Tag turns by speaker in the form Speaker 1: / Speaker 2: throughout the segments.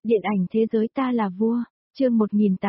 Speaker 1: Điện ảnh thế giới ta là vua, chương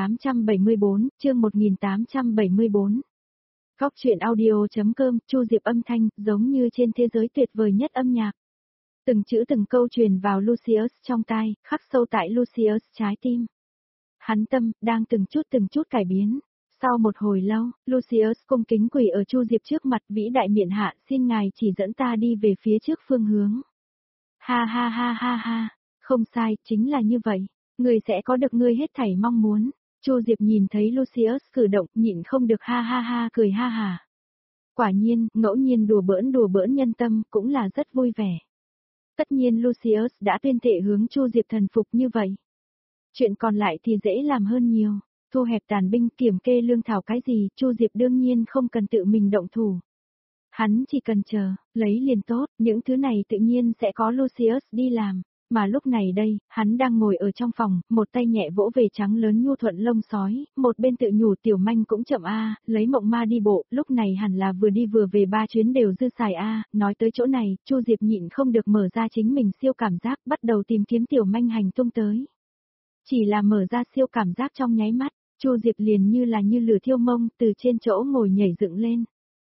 Speaker 1: 1874. Góc truyện audio.com, Chu Diệp âm thanh, giống như trên thế giới tuyệt vời nhất âm nhạc. Từng chữ từng câu truyền vào Lucius trong tai, khắc sâu tại Lucius trái tim. Hắn tâm, đang từng chút cải biến. Sau một hồi lâu, Lucius cung kính quỳ ở Chu Diệp trước mặt, vĩ đại miện hạ, xin ngài chỉ dẫn ta đi về phía trước phương hướng. Ha ha ha ha ha, không sai, chính là như vậy. Ngươi sẽ có được ngươi hết thảy mong muốn. Chu Diệp nhìn thấy Lucius cử động, nhịn không được ha ha ha cười ha hà. Quả nhiên, ngẫu nhiên đùa bỡn nhân tâm, cũng là rất vui vẻ. Tất nhiên Lucius đã tuyên thệ hướng Chu Diệp thần phục như vậy. Chuyện còn lại thì dễ làm hơn nhiều. Thu hẹp tàn binh, kiểm kê lương thảo cái gì, Chu Diệp đương nhiên không cần tự mình động thủ. Hắn chỉ cần chờ, lấy liền tốt, những thứ này tự nhiên sẽ có Lucius đi làm. Mà lúc này đây, hắn đang ngồi ở trong phòng, một tay nhẹ vỗ về trắng lớn nhu thuận lông sói, một bên tự nhủ tiểu manh cũng chậm lấy mộng ma đi bộ, lúc này hẳn là vừa đi vừa về 3 chuyến đều dư xài nói tới chỗ này, Chu Diệp nhịn không được mở ra chính mình siêu cảm giác, bắt đầu tìm kiếm tiểu manh hành tung tới. Chỉ là mở ra siêu cảm giác trong nháy mắt, Chu Diệp liền như là như lửa thiêu mông, từ trên chỗ ngồi nhảy dựng lên.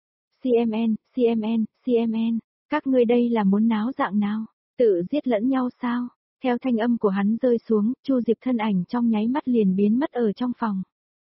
Speaker 1: CMN, các ngươi đây là muốn náo dạng nào? Tự giết lẫn nhau sao? Theo thanh âm của hắn rơi xuống, Chu Diệp thân ảnh trong nháy mắt liền biến mất ở trong phòng.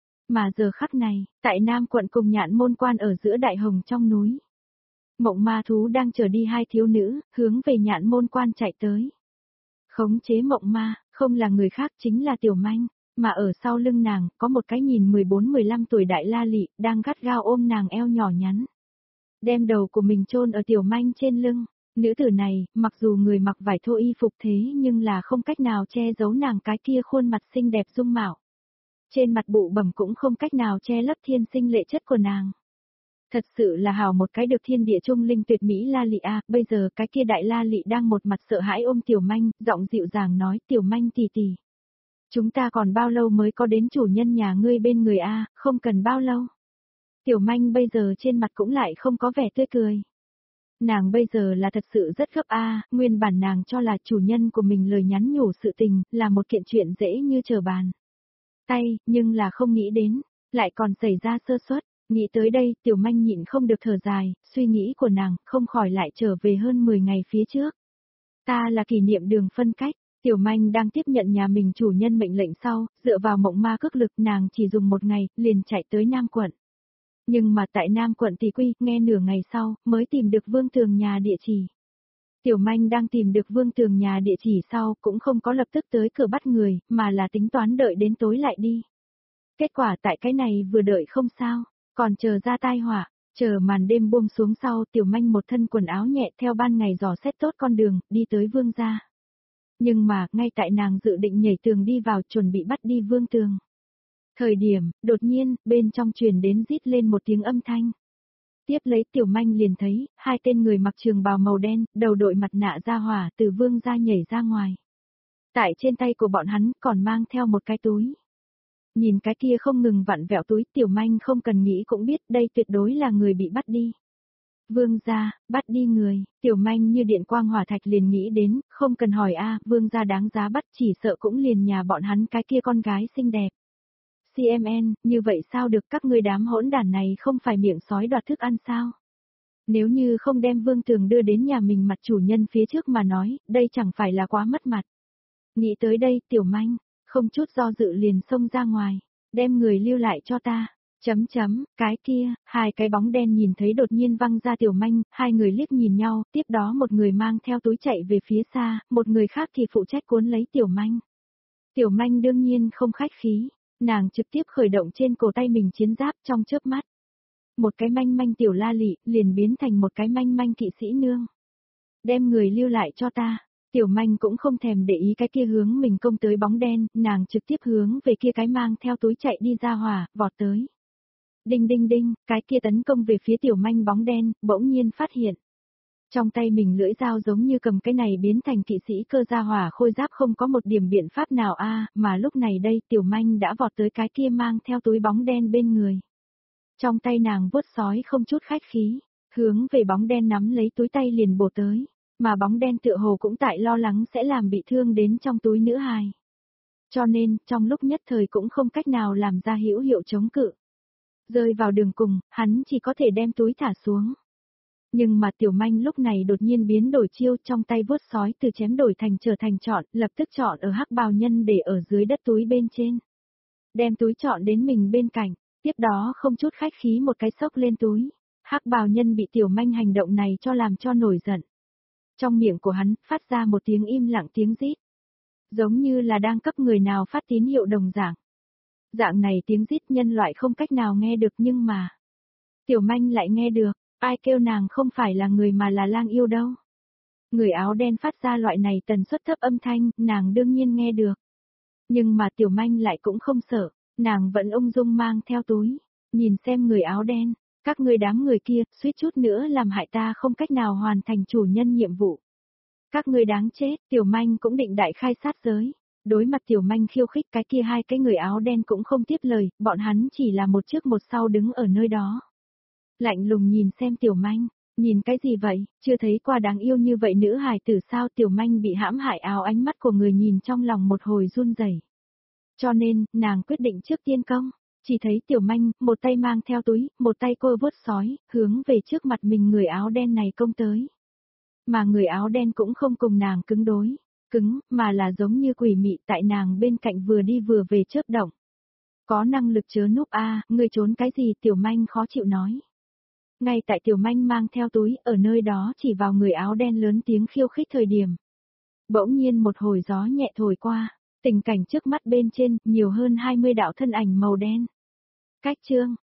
Speaker 1: Mà giờ khắc này, tại Nam quận cùng Nhạn Môn quan ở giữa đại hồng trong núi. Mộng ma thú đang chở đi 2 thiếu nữ, hướng về Nhạn Môn quan chạy tới. Khống chế mộng ma, không là người khác chính là Tiểu Manh, mà ở sau lưng nàng, có một cái nhìn 14-15 tuổi đại la lị, đang gắt gao ôm nàng eo nhỏ nhắn. Đem đầu của mình chôn ở Tiểu Manh trên lưng. Nữ tử này, mặc dù người mặc vải thô y phục thế nhưng là không cách nào che giấu nàng cái kia khuôn mặt xinh đẹp dung mạo. Trên mặt bụ bẩm cũng không cách nào che lấp thiên sinh lệ chất của nàng. Thật sự là hào một cái được thiên địa trung linh tuyệt mỹ la lị bây giờ cái kia đại la lị đang một mặt sợ hãi ôm Tiểu Manh, giọng dịu dàng nói Tiểu Manh tì tì. Chúng ta còn bao lâu mới có đến chủ nhân nhà ngươi bên người không cần bao lâu. Tiểu Manh bây giờ trên mặt cũng lại không có vẻ tươi cười. Nàng bây giờ là thật sự rất gấp nguyên bản nàng cho là chủ nhân của mình lời nhắn nhủ sự tình, là một kiện chuyện dễ như trở bàn tay, nhưng là không nghĩ đến, lại còn xảy ra sơ suất. Nghĩ tới đây, Tiểu Manh nhịn không được thở dài, suy nghĩ của nàng không khỏi lại trở về hơn 10 ngày phía trước. Ta là kỷ niệm đường phân cách, Tiểu Manh đang tiếp nhận nhà mình chủ nhân mệnh lệnh sau, dựa vào mộng ma cước lực nàng chỉ dùng 1 ngày, liền chạy tới Nam quận. Nhưng mà tại Nam quận thì nghe nửa ngày sau, mới tìm được Vương Tường nhà địa chỉ. Tiểu Manh đang tìm được Vương Tường nhà địa chỉ sau, cũng không có lập tức tới cửa bắt người, mà là tính toán đợi đến tối lại đi. Kết quả tại cái này vừa đợi không sao, còn chờ ra tai họa, chờ màn đêm buông xuống sau, Tiểu Manh một thân quần áo nhẹ theo ban ngày dò xét tốt con đường, đi tới Vương gia. Nhưng mà, ngay tại nàng dự định nhảy tường đi vào chuẩn bị bắt đi Vương Tường. Thời điểm, đột nhiên, bên trong truyền đến rít lên một tiếng âm thanh. Tiếp lấy Tiểu Manh liền thấy, 2 tên người mặc trường bào màu đen, đầu đội mặt nạ da hỏa từ Vương gia nhảy ra ngoài. Tại trên tay của bọn hắn còn mang theo một cái túi. Nhìn cái kia không ngừng vặn vẹo túi, Tiểu Manh không cần nghĩ cũng biết đây tuyệt đối là người bị bắt đi. Vương gia, bắt đi người, Tiểu Manh như điện quang hỏa thạch liền nghĩ đến, không cần hỏi Vương gia đáng giá bắt, chỉ sợ cũng liền nhà bọn hắn cái kia con gái xinh đẹp. CMN, như vậy sao được, các ngươi đám hỗn đản này không phải miệng sói đoạt thức ăn sao? Nếu như không đem Vương Tường đưa đến nhà mình mặt chủ nhân phía trước mà nói, đây chẳng phải là quá mất mặt. Nghĩ tới đây, Tiểu Manh, không chút do dự liền xông ra ngoài, đem người lưu lại cho ta. Cái kia, 2 cái bóng đen nhìn thấy đột nhiên văng ra Tiểu Manh, 2 người liếc nhìn nhau, tiếp đó một người mang theo túi chạy về phía xa, một người khác thì phụ trách cuốn lấy Tiểu Manh. Tiểu Manh đương nhiên không khách khí. Nàng trực tiếp khởi động trên cổ tay mình chiến giáp trong chớp mắt. Một cái manh manh tiểu la lị liền biến thành một cái manh manh kỵ sĩ nương. Đem người lưu lại cho ta. Tiểu Manh cũng không thèm để ý cái kia hướng mình công tới bóng đen, nàng trực tiếp hướng về kia cái mang theo túi chạy đi ra hỏa, vọt tới. Đinh đinh đinh, cái kia tấn công về phía Tiểu Manh bóng đen, bỗng nhiên phát hiện. Trong tay mình lưỡi dao giống như cầm cái này biến thành kỵ sĩ cơ gia hỏa khôi giáp không có một điểm biện pháp nào mà lúc này đây Tiểu Manh đã vọt tới cái kia mang theo túi bóng đen bên người. Trong tay nàng vuốt sói không chút khách khí, hướng về bóng đen nắm lấy túi tay liền bổ tới, mà bóng đen tựa hồ cũng tại lo lắng sẽ làm bị thương đến trong túi nữ hài. Cho nên, trong lúc nhất thời cũng không cách nào làm ra hữu hiệu chống cự. Rơi vào đường cùng, hắn chỉ có thể đem túi thả xuống. Nhưng mà Tiểu Manh lúc này đột nhiên biến đổi chiêu, trong tay vuốt sói từ chém đổi thành trở thành chọn, lập tức chọn ở hắc bào nhân để ở dưới đất túi bên trên. Đem túi chọn đến mình bên cạnh, tiếp đó không chút khách khí một cái xốc lên túi. Hắc bào nhân bị Tiểu Manh hành động này cho làm cho nổi giận. Trong miệng của hắn phát ra một tiếng im lặng tiếng rít. Giống như là đang cấp người nào phát tín hiệu đồng dạng. Dạng này tiếng rít nhân loại không cách nào nghe được nhưng mà Tiểu Manh lại nghe được, ai kêu nàng không phải là người mà là lang yêu đâu. Người áo đen phát ra loại này tần suất thấp âm thanh, nàng đương nhiên nghe được. Nhưng mà Tiểu Manh lại cũng không sợ, nàng vẫn ung dung mang theo túi, nhìn xem người áo đen, các ngươi đám người kia, suýt chút nữa làm hại ta không cách nào hoàn thành chủ nhân nhiệm vụ. Các ngươi đáng chết, Tiểu Manh cũng định đại khai sát giới. Đối mặt Tiểu Manh khiêu khích cái kia hai cái người áo đen cũng không tiếp lời, bọn hắn chỉ là một trước một sau đứng ở nơi đó. Lạnh lùng nhìn xem Tiểu Manh, nhìn cái gì vậy, chưa thấy qua đáng yêu như vậy nữ hài tử sao. Tiểu Manh bị hãm hại áo, ánh mắt của người nhìn trong lòng một hồi run rẩy. Cho nên, nàng quyết định trước tiên công, chỉ thấy Tiểu Manh, một tay mang theo túi, một tay cô vuốt sói, hướng về trước mặt mình người áo đen này công tới. Mà người áo đen cũng không cùng nàng cứng đối, mà là giống như quỷ mị tại nàng bên cạnh vừa đi vừa về chớp động. Có năng lực chớ núp a, ngươi trốn cái gì? Tiểu Manh khó chịu nói. Ngay tại Tiểu Manh mang theo túi ở nơi đó chỉ vào người áo đen lớn tiếng khiêu khích thời điểm. Bỗng nhiên một hồi gió nhẹ thổi qua, tình cảnh trước mắt bên trên nhiều hơn 20 đạo thân ảnh màu đen. Cách chương